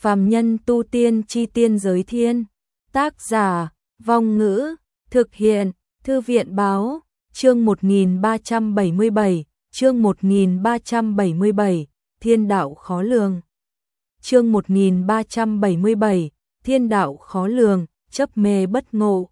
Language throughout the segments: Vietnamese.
Phàm nhân tu tiên chi tiên giới thiên. Tác giả, Vong Ngữ, thực hiện, Thư viện Báo, chương 1377, chương 1377, Thiên đạo khó lường. Chương 1377, Thiên đạo khó lường, chấp mê bất ngộ.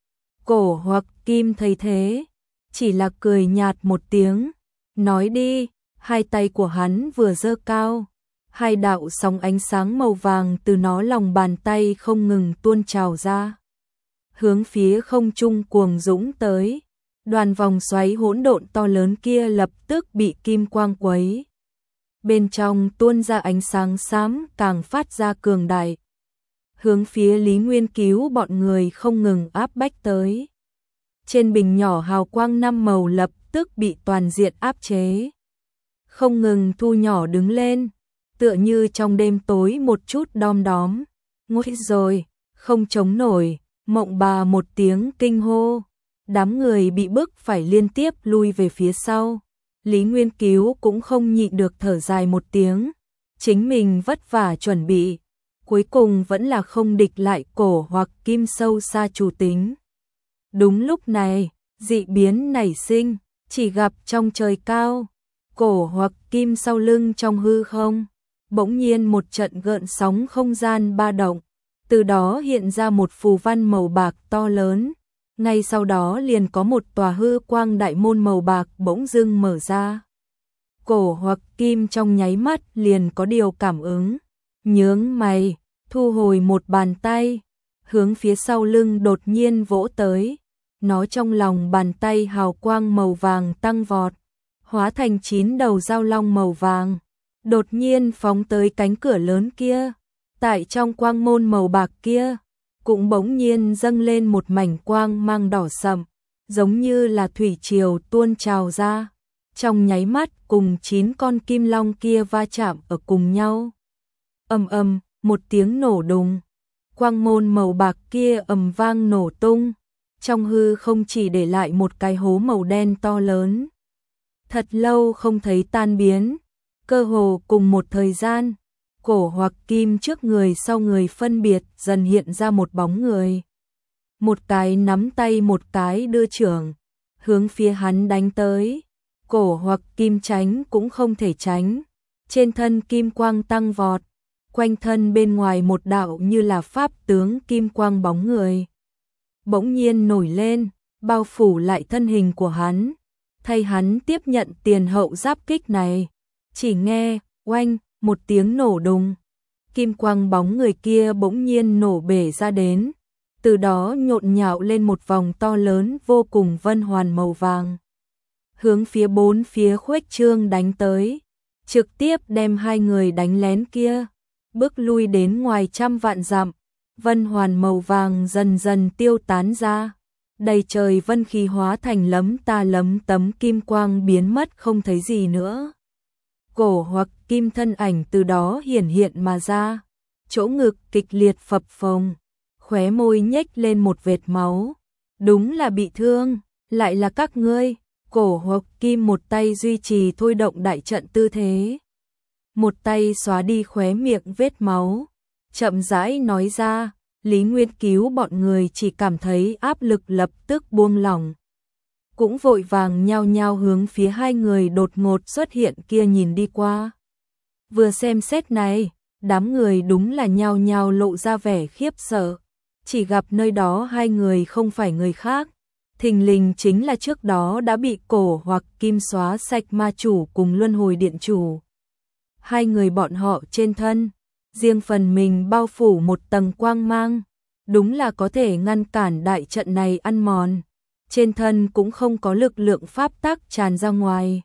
Cổ Hoặc Kim thấy thế, chỉ là cười nhạt một tiếng, nói đi. Hai tay của hắn vừa giơ cao, hai đạo sóng ánh sáng màu vàng từ nó lòng bàn tay không ngừng tuôn trào ra, hướng phía không trung cuồng dũng tới. Đoàn vòng xoáy hỗn độn to lớn kia lập tức bị kim quang quấy, bên trong tuôn ra ánh sáng xám càng phát ra cường đại, hướng phía Lý Nguyên Cứu bọn người không ngừng áp bách tới. Trên bình nhỏ hào quang năm màu lập tức bị toàn diện áp chế, không ngừng thu nhỏ đứng lên, tựa như trong đêm tối một chút đom đóm. Nguy rồi, không chống nổi, Mộng Bà một tiếng kinh hô. Đám người bị bức phải liên tiếp lui về phía sau. Lý Nguyên Cứu cũng không nhịn được thở dài một tiếng, chính mình vất vả chuẩn bị, cuối cùng vẫn là không địch lại Cổ Hoặc Kim sâu xa chủ tính. Đúng lúc này, dị biến nảy sinh, chỉ gặp trong trời cao, Cổ Hoặc Kim sau lưng trong hư không, bỗng nhiên một trận gợn sóng không gian ba động, từ đó hiện ra một phù văn màu bạc to lớn. Ngay sau đó liền có một tòa hư quang đại môn màu bạc bỗng dưng mở ra. Cổ Hoặc Kim trong nháy mắt liền có điều cảm ứng, nhướng mày, thu hồi một bàn tay, hướng phía sau lưng đột nhiên vỗ tới. Nó trong lòng bàn tay hào quang màu vàng tăng vọt, hóa thành 9 đầu dao long màu vàng, đột nhiên phóng tới cánh cửa lớn kia. Tại trong quang môn màu bạc kia, cũng bỗng nhiên dâng lên một mảnh quang mang đỏ sậm, giống như là thủy triều tuôn trào ra, trong nháy mắt cùng 9 con kim long kia va chạm ở cùng nhau. Ầm ầm, một tiếng nổ đùng, quang môn màu bạc kia ầm vang nổ tung, trong hư không chỉ để lại một cái hố màu đen to lớn. Thật lâu không thấy tan biến, cơ hồ cùng một thời gian, Cổ Hoặc Kim trước người sau người phân biệt dần hiện ra một bóng người. Một cái nắm tay một cái đưa chưởng, hướng phía hắn đánh tới. Cổ Hoặc Kim tránh cũng không thể tránh, trên thân kim quang tăng vọt, quanh thân bên ngoài một đạo như là pháp tướng kim quang bóng người bỗng nhiên nổi lên, bao phủ lại thân hình của hắn, thay hắn tiếp nhận tiền hậu giáp kích này. Chỉ nghe oanh một tiếng nổ đùng, kim quang bóng người kia bỗng nhiên nổ bể ra đến, từ đó nhộn nhạo lên một vòng to lớn vô cùng vân hoàn màu vàng, hướng phía bốn phía khuếch trương đánh tới, trực tiếp đem hai người đánh lén kia bước lui đến ngoài trăm vạn dặm. Vân hoàn màu vàng dần dần tiêu tán ra, đầy trời vân khí hóa thành lấm ta lấm tấm kim quang biến mất không thấy gì nữa. Cổ Hoặc Kim thân ảnh từ đó hiển hiện mà ra, chỗ ngực kịch liệt phập phồng, khóe môi nhếch lên một vệt máu. Đúng là bị thương, lại là các ngươi. Cổ Hoặc Kim một tay duy trì thôi động đại trận tư thế, một tay xóa đi khóe miệng vết máu, chậm rãi nói ra. Lý Nguyên Cứu bọn người chỉ cảm thấy áp lực lập tức buông lỏng, cũng vội vàng nhao nhao hướng phía hai người đột ngột xuất hiện kia nhìn đi qua. Vừa xem xét này, đám người đúng là nhao nhao lộ ra vẻ khiếp sợ, chỉ gặp nơi đó hai người không phải người khác, thình lình chính là trước đó đã bị Cổ Hoặc Kim xóa sạch ma chủ cùng luân hồi điện chủ. Hai người bọn họ trên thân, riêng phần mình bao phủ một tầng quang mang, đúng là có thể ngăn cản đại trận này ăn mòn, trên thân cũng không có lực lượng pháp tắc tràn ra ngoài.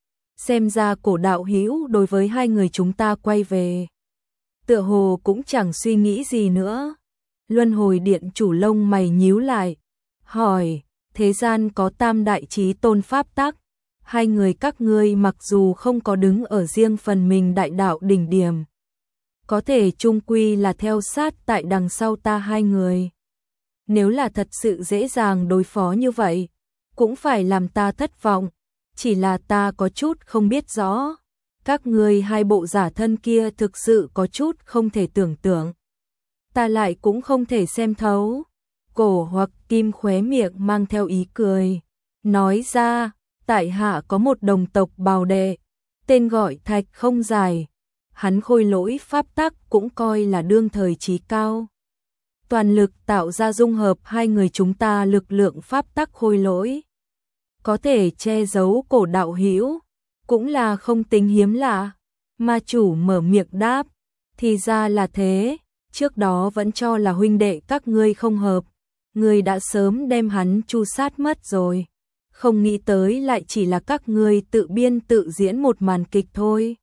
Xem ra Cổ đạo hữu đối với hai người chúng ta quay về, tựa hồ cũng chẳng suy nghĩ gì nữa. Luân hồi điện chủ lông mày nhíu lại, hỏi, thế gian có tam đại chí tôn pháp tắc, hai người các ngươi mặc dù không có đứng ở riêng phần mình đại đạo đỉnh điểm, có thể chung quy là theo sát tại đằng sau ta hai người. Nếu là thật sự dễ dàng đối phó như vậy, cũng phải làm ta thất vọng, chỉ là ta có chút không biết rõ. Các ngươi hai bộ giả thân kia thực sự có chút không thể tưởng tượng. Ta lại cũng không thể xem thấu. Cổ Hoặc Kim khóe miệng mang theo ý cười, nói ra, tại hạ có một đồng tộc bào đệ, tên gọi Thạch Không Dài. Hắn khôi lỗi pháp tắc cũng coi là đương thời chí cao. Toàn lực tạo ra dung hợp hai người chúng ta lực lượng pháp tắc khôi lỗi. Có thể che giấu cổ đạo hữu, cũng là không tính hiếm lạ. Ma chủ mở miệng đáp, thì ra là thế, trước đó vẫn cho là huynh đệ các ngươi không hợp. Ngươi đã sớm đem hắn chu sát mất rồi. Không nghĩ tới lại chỉ là các ngươi tự biên tự diễn một màn kịch thôi.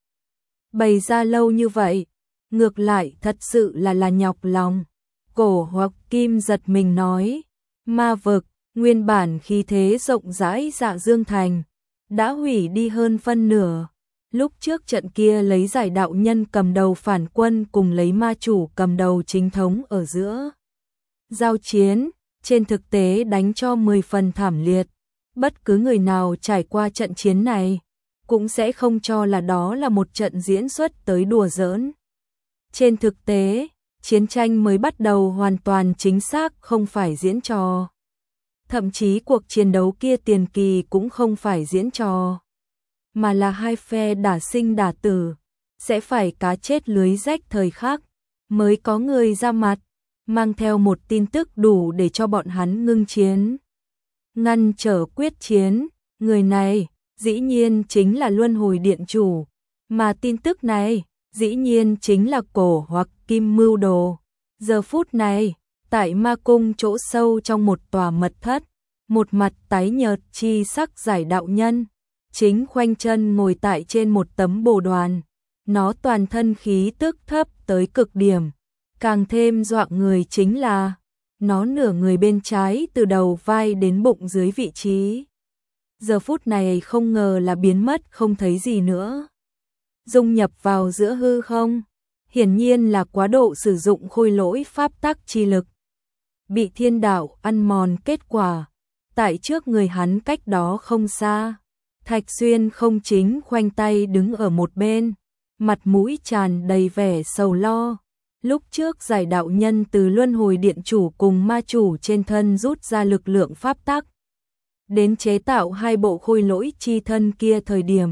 Bày ra lâu như vậy, ngược lại thật sự là nhọc lòng. Cổ Hoặc Kim giật mình nói, ma vực, nguyên bản khí thế rộng rãi Dạ Dương Thành, đã hủy đi hơn phân nửa. Lúc trước trận kia lấy Giải đạo nhân cầm đầu phản quân cùng lấy ma chủ cầm đầu chính thống ở giữa giao chiến, trên thực tế đánh cho 10 phần thảm liệt. Bất cứ người nào trải qua trận chiến này, cũng sẽ không cho là đó là một trận diễn xuất tới đùa giỡn. Trên thực tế, chiến tranh mới bắt đầu hoàn toàn chính xác không phải diễn trò. Thậm chí cuộc chiến đấu kia tiền kỳ cũng không phải diễn trò, mà là hai phe đả sinh đả tử, sẽ phải cá chết lưới rách thời khắc, mới có người ra mặt, mang theo một tin tức đủ để cho bọn hắn ngưng chiến. Ngăn trở quyết chiến, người này, dĩ nhiên chính là Luân Hồi Điện Chủ, mà tin tức này, dĩ nhiên chính là Cổ Hoặc Kim mưu đồ. Giờ phút này, tại ma cung chỗ sâu trong một tòa mật thất, một mặt tái nhợt chi sắc Giải đạo nhân, chính khoanh chân ngồi tại trên một tấm bồ đoàn. Nó toàn thân khí tức thấp tới cực điểm, càng thêm dọa người chính là nó nửa người bên trái từ đầu vai đến bụng dưới vị trí. Giờ phút này không ngờ là biến mất không thấy gì nữa. Dung nhập vào giữa hư không, hiển nhiên là quá độ sử dụng khôi lỗi pháp tắc chi lực. Bị thiên đạo ăn mòn kết quả, tại trước người hắn cách đó không xa. Thạch Xuyên không chính khoanh tay đứng ở một bên, mặt mũi tràn đầy vẻ sầu lo. Lúc trước Giải đạo nhân từ Luân Hồi Điện Chủ cùng ma chủ trên thân rút ra lực lượng pháp tắc, đến chế tạo hai bộ khôi lỗi chi thân kia thời điểm.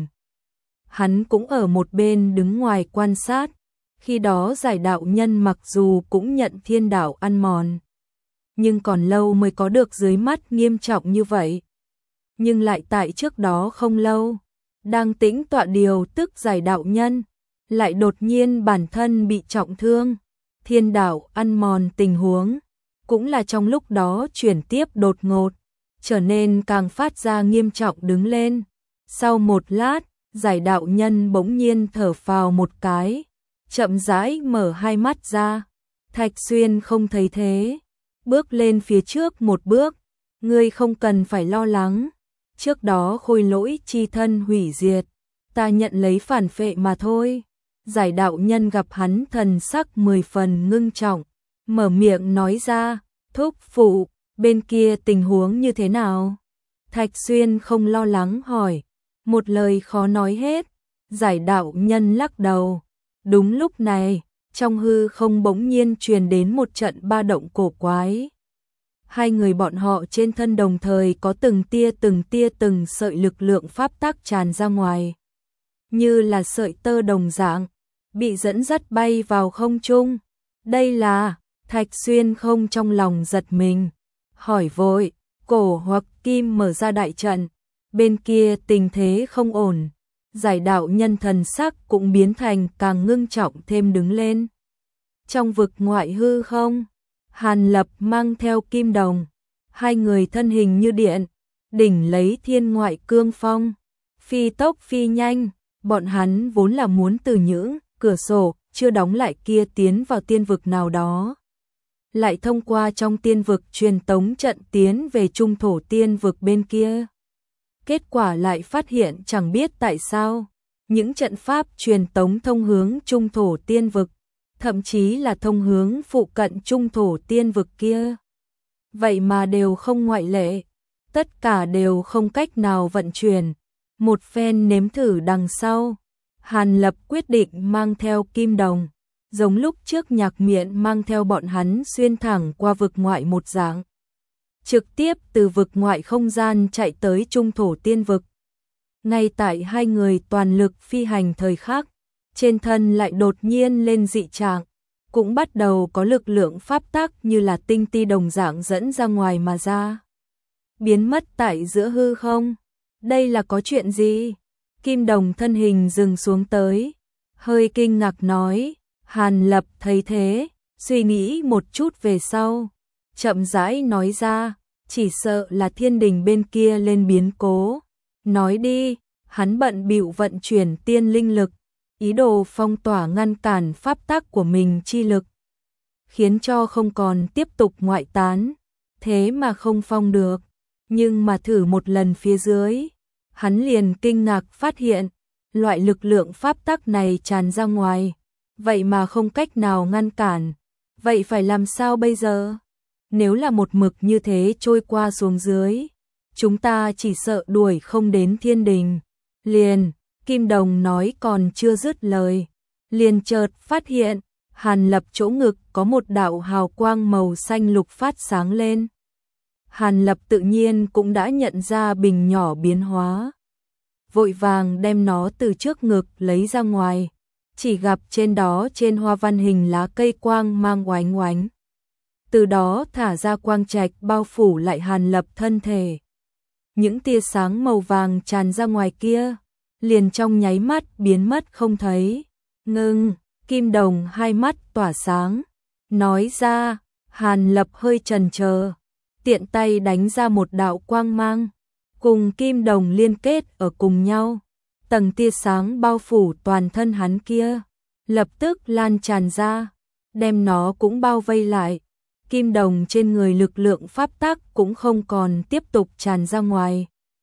Hắn cũng ở một bên đứng ngoài quan sát, khi đó Giải đạo nhân mặc dù cũng nhận thiên đạo ăn mòn, nhưng còn lâu mới có được dưới mắt nghiêm trọng như vậy. Nhưng lại tại trước đó không lâu, đang tĩnh tọa điều tức Giải đạo nhân, lại đột nhiên bản thân bị trọng thương. Thiên đạo ăn mòn tình huống, cũng là trong lúc đó chuyển tiếp đột ngột, trở nên càng phát ra nghiêm trọng đứng lên. Sau một lát, Giải đạo nhân bỗng nhiên thở phào một cái, chậm rãi mở hai mắt ra. Thạch Xuyên không thấy thế, bước lên phía trước một bước, ngươi không cần phải lo lắng, trước đó khôi lỗi chi thân hủy diệt, ta nhận lấy phản phệ mà thôi. Giải đạo nhân gặp hắn thần sắc 10 phần ngưng trọng, mở miệng nói ra, thúc phụ, bên kia tình huống như thế nào? Thạch Xuyên không lo lắng hỏi, một lời khó nói hết. Giải đạo nhân lắc đầu. Đúng lúc này, trong hư không bỗng nhiên truyền đến một trận ba động cổ quái. Hai người bọn họ trên thân đồng thời có từng tia từng sợi lực lượng pháp tắc tràn ra ngoài, như là sợi tơ đồng dạng, bị dẫn dắt bay vào không trung. Đây là, Thạch Xuyên không trong lòng giật mình, hỏi vội. Cổ Hoặc Kim mở ra đại trận, bên kia tình thế không ổn. Giải đạo nhân thần sắc cũng biến thành càng ngưng trọng thêm đứng lên. Trong vực ngoại hư không, Hàn Lập mang theo Kim Đồng, hai người thân hình như điện, đỉnh lấy thiên ngoại cương phong, phi tốc phi nhanh. Bọn hắn vốn là muốn từ những cửa sổ chưa đóng lại kia tiến vào tiên vực nào đó, lại thông qua trong tiên vực truyền tống trận tiến về trung thổ tiên vực bên kia. Kết quả lại phát hiện chẳng biết tại sao, những trận pháp truyền tống thông hướng trung thổ tiên vực, thậm chí là thông hướng phụ cận trung thổ tiên vực kia, vậy mà đều không ngoại lệ, tất cả đều không cách nào vận chuyển. Một phen nếm thử đằng sau, Hàn Lập quyết định mang theo Kim Đồng, giống lúc trước Nhạc Miện mang theo bọn hắn xuyên thẳng qua vực ngoại một dạng. Trực tiếp từ vực ngoại không gian chạy tới trung thổ tiên vực. Ngay tại hai người toàn lực phi hành thời khắc, trên thân lại đột nhiên lên dị trạng, cũng bắt đầu có lực lượng pháp tắc như là tinh ti đồng dạng dẫn ra ngoài mà ra. Biến mất tại giữa hư không. Đây là có chuyện gì? Kim Đồng thân hình dừng xuống tới, hơi kinh ngạc nói. Hàn Lập thấy thế, suy nghĩ một chút về sau, chậm rãi nói ra, chỉ sợ là thiên đình bên kia lên biến cố. Nói đi. Hắn bận bịu vận chuyển tiên linh lực, ý đồ phong tỏa ngăn cản pháp tắc của mình chi lực, khiến cho không còn tiếp tục ngoại tán, thế mà không phong được. Nhưng mà thử một lần phía dưới, hắn liền kinh ngạc phát hiện, loại lực lượng pháp tắc này tràn ra ngoài, vậy mà không cách nào ngăn cản. Vậy phải làm sao bây giờ? Nếu là một mực như thế trôi qua xuống dưới, chúng ta chỉ sợ đuổi không đến thiên đình. Liền, Kim Đồng nói còn chưa dứt lời, liền chợt phát hiện, Hàn Lập chỗ ngực có một đạo hào quang màu xanh lục phát sáng lên. Hàn Lập tự nhiên cũng đã nhận ra bình nhỏ biến hóa, vội vàng đem nó từ trước ngực lấy ra ngoài, chỉ gặp trên đó trên hoa văn hình lá cây quang mang oánh oánh. Từ đó thả ra quang trạch bao phủ lại Hàn Lập thân thể. Những tia sáng màu vàng tràn ra ngoài kia, liền trong nháy mắt biến mất không thấy. Ngưng, Kim Đồng hai mắt tỏa sáng, nói ra. Hàn Lập hơi chần chờ, tiện tay đánh ra một đạo quang mang, cùng Kim Đồng liên kết ở cùng nhau. Tầng tia sáng bao phủ toàn thân hắn kia, lập tức lan tràn ra, đem nó cũng bao vây lại. Kim Đồng trên người lực lượng pháp tắc cũng không còn tiếp tục tràn ra ngoài.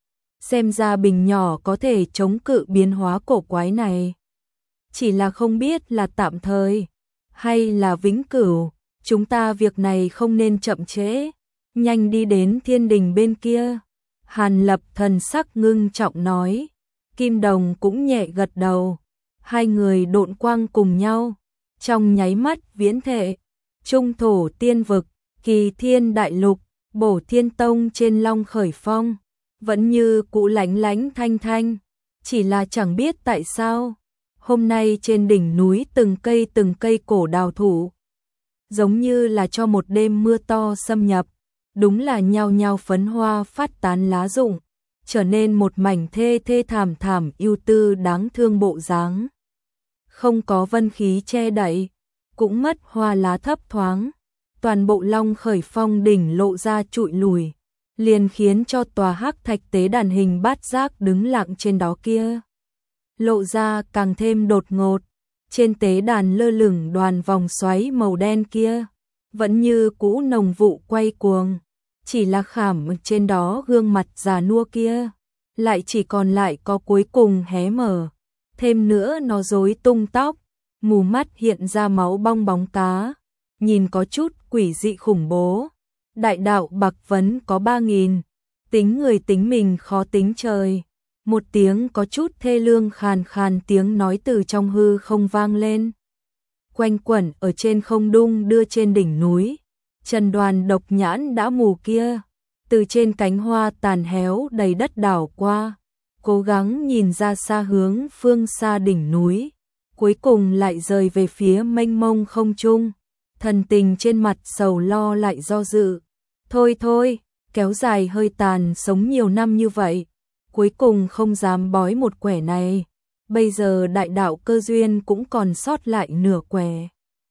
Xem ra bình nhỏ có thể chống cự biến hóa cổ quái này. Chỉ là không biết là tạm thời hay là vĩnh cửu, chúng ta việc này không nên chậm trễ, nhanh đi đến thiên đình bên kia. Hàn Lập thần sắc ngưng trọng nói. Kim Đồng cũng nhẹ gật đầu, hai người độn quang cùng nhau, trong nháy mắt viễn thể, trung thổ tiên vực, Kỳ Thiên Đại Lục, Bổ Thiên Tông trên Long Khởi Phong, vẫn như cũ lánh lánh thanh thanh, chỉ là chẳng biết tại sao, hôm nay trên đỉnh núi từng cây cổ đào thụ, giống như là cho một đêm mưa to xâm nhập, đúng là nhao nhao phấn hoa phát tán lá rụng, trở nên một mảnh thê thê thảm thảm ưu tư đáng thương bộ dáng. Không có vân khí che đậy, cũng mất hoa lá thấp thoáng, toàn bộ Long Khởi Phong đỉnh lộ ra trụi lùi, liền khiến cho tòa hắc thạch tế đàn hình bát giác đứng lặng trên đó kia lộ ra càng thêm đột ngột. Trên tế đàn lơ lửng đoàn vòng xoáy màu đen kia, vẫn như cũ nồng vụ quay cuồng, chỉ là khảm trên đó gương mặt già nua kia, lại chỉ còn lại có cuối cùng hé mở, thêm nữa nó rối tung tóc, mù mắt hiện ra máu bong bóng cá, nhìn có chút quỷ dị khủng bố. Đại đạo bạc vấn có 3.000, tính người tính mình khó tính trời. Một tiếng có chút thê lương khàn khàn tiếng nói từ trong hư không vang lên, quanh quẩn ở trên không đung đưa trên đỉnh núi. Trần Đoàn độc nhãn đã mù kia, từ trên cánh hoa tàn héo đầy đất đảo qua, cố gắng nhìn ra xa hướng phương xa đỉnh núi, cuối cùng lại rời về phía mênh mông không trung, thần tình trên mặt sầu lo lại do dự. Thôi thôi, kéo dài hơi tàn sống nhiều năm như vậy, cuối cùng không dám bói một quẻ này, bây giờ đại đạo cơ duyên cũng còn sót lại nửa quẻ,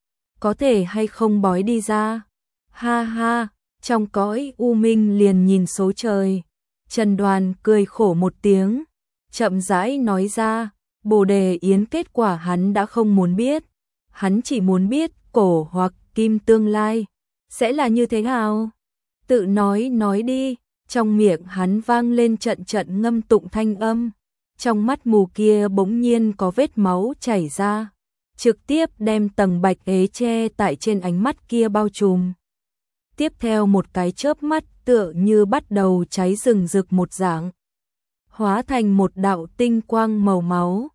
có thể hay không bói đi ra. Ha ha, trong cõi u minh liền nhìn số trời. Trần Đoàn cười khổ một tiếng, chậm rãi nói ra, Bồ Đề Yến kết quả hắn đã không muốn biết, hắn chỉ muốn biết cổ hoặc kim tương lai sẽ là như thế nào. Tự nói đi. Trong miệng hắn vang lên trận trận ngâm tụng thanh âm, trong mắt mù kia bỗng nhiên có vết máu chảy ra, trực tiếp đem tầng bạch ế che tại trên ánh mắt kia bao trùm. Tiếp theo một cái chớp mắt tựa như bắt đầu cháy rừng rực một dạng, hóa thành một đạo tinh quang màu máu,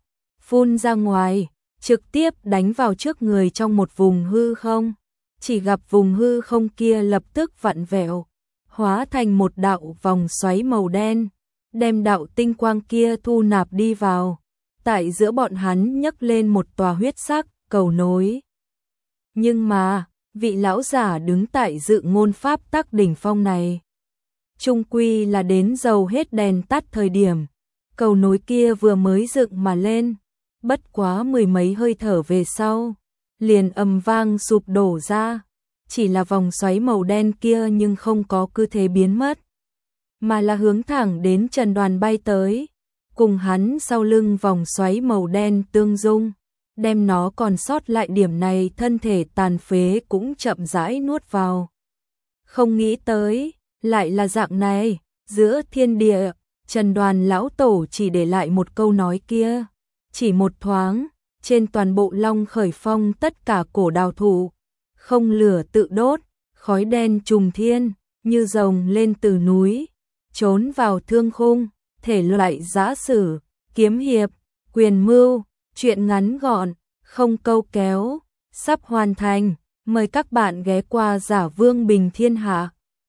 phun ra ngoài, trực tiếp đánh vào trước người trong một vùng hư không. Chỉ gặp vùng hư không kia lập tức vặn vẹo, hóa thành một đạo vòng xoáy màu đen, đem đạo tinh quang kia thu nạp đi vào. Tại giữa bọn hắn nhấc lên một tòa huyết sắc cầu nối. Nhưng mà, vị lão giả đứng tại dự ngôn pháp tắc đỉnh phong này, chung quy là đến dầu hết đèn tắt thời điểm, cầu nối kia vừa mới dựng mà lên, bất quá mười mấy hơi thở về sau, liền ầm vang sụp đổ ra, chỉ là vòng xoáy màu đen kia nhưng không có cứ thế biến mất, mà là hướng thẳng đến Trần Đoàn bay tới, cùng hắn sau lưng vòng xoáy màu đen tương dung, đem nó còn sót lại điểm này thân thể tàn phế cũng chậm rãi nuốt vào. Không nghĩ tới, lại là dạng này, giữa thiên địa, Trần Đoàn lão tổ chỉ để lại một câu nói kia, chỉ một thoáng, trên toàn bộ Long Khởi Phong tất cả cổ đào thụ, không lửa tự đốt, khói đen trùng thiên, như rồng lên từ núi, trốn vào thương khung, thể loại giã sử, kiếm hiệp, quyền mưu, truyện ngắn gọn, không câu kéo, sắp hoàn thành, mời các bạn ghé qua Giả Vương Bình Thiên Hạ.